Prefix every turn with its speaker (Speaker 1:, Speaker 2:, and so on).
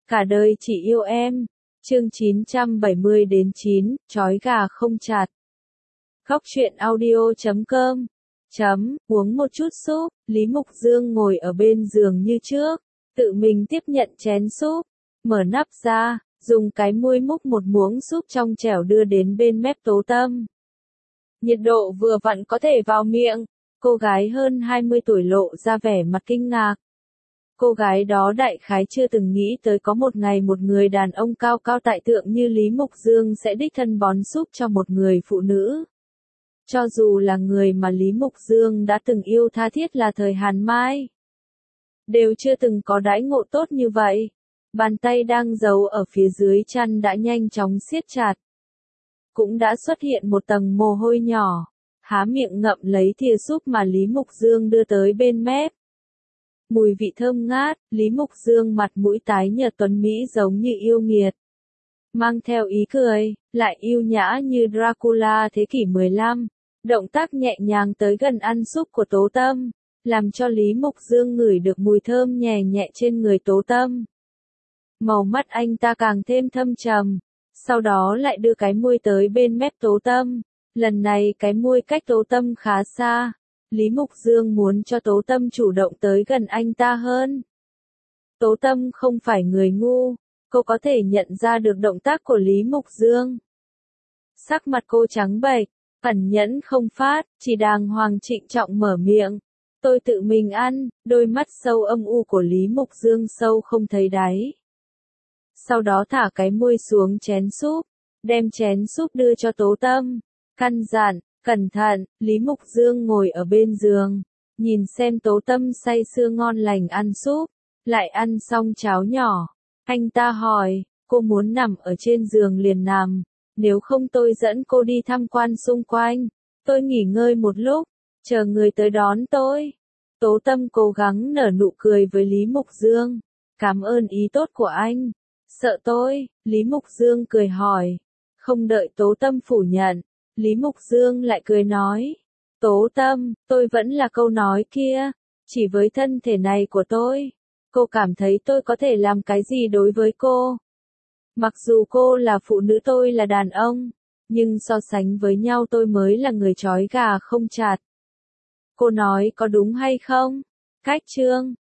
Speaker 1: Cả đời chỉ yêu em. Chương 970-9, trói gà không chặt. Góc truyện audio.com. Uống một chút súp, Lý Mục Dương ngồi ở bên giường như trước, tự mình tiếp nhận chén súp, mở nắp ra, dùng cái muôi múc một muỗng súp trong chẻo đưa đến bên mép Tố Tâm. Nhiệt độ vừa vặn có thể vào miệng, cô gái hơn 20 tuổi lộ ra vẻ mặt kinh ngạc. Cô gái đó đại khái chưa từng nghĩ tới có một ngày một người đàn ông cao cao tại thượng như Lý Mục Dương sẽ đích thân bón súp cho một người phụ nữ. Cho dù là người mà Lý Mục Dương đã từng yêu tha thiết là thời Hàn Mai, đều chưa từng có đãi ngộ tốt như vậy. Bàn tay đang giấu ở phía dưới chăn đã nhanh chóng siết chặt. Cũng đã xuất hiện một tầng mồ hôi nhỏ, há miệng ngậm lấy thìa súp mà Lý Mục Dương đưa tới bên mép. Mùi vị thơm ngát, Lý Mục Dương mặt mũi tái nhợt tuấn mỹ giống như yêu nghiệt. Mang theo ý cười, lại yêu nhã như Dracula thế kỷ 15. Động tác nhẹ nhàng tới gần ăn súp của Tố Tâm, làm cho Lý Mục Dương ngửi được mùi thơm nhẹ nhẹ trên người Tố Tâm. Màu mắt anh ta càng thêm thâm trầm, sau đó lại đưa cái môi tới bên mép Tố Tâm. Lần này cái môi cách Tố Tâm khá xa. Lý Mục Dương muốn cho Tố Tâm chủ động tới gần anh ta hơn. Tố Tâm không phải người ngu, cô có thể nhận ra được động tác của Lý Mục Dương. Sắc mặt cô trắng bệch, ẩn nhẫn không phát, chỉ đàng hoàng trịnh trọng mở miệng. Tôi tự mình ăn, đôi mắt sâu âm u của Lý Mục Dương sâu không thấy đáy. Sau đó thả cái môi xuống chén súp, đem chén súp đưa cho Tố Tâm. Căn dặn, cẩn thận, Lý Mục Dương ngồi ở bên giường, nhìn xem Tố Tâm say sưa ngon lành ăn súp, lại ăn xong cháo nhỏ. Anh ta hỏi, cô muốn nằm ở trên giường liền nằm, nếu không tôi dẫn cô đi tham quan xung quanh, tôi nghỉ ngơi một lúc, chờ người tới đón tôi. Tố Tâm cố gắng nở nụ cười với Lý Mục Dương, cảm ơn ý tốt của anh. Sợ tôi, Lý Mục Dương cười hỏi. Không đợi Tố Tâm phủ nhận, Lý Mục Dương lại cười nói. Tố Tâm, tôi vẫn là câu nói kia, chỉ với thân thể này của tôi, cô cảm thấy tôi có thể làm cái gì đối với cô? Mặc dù cô là phụ nữ tôi là đàn ông, nhưng so sánh với nhau tôi mới là người trói gà không chặt. Cô nói có đúng hay không? Cách chương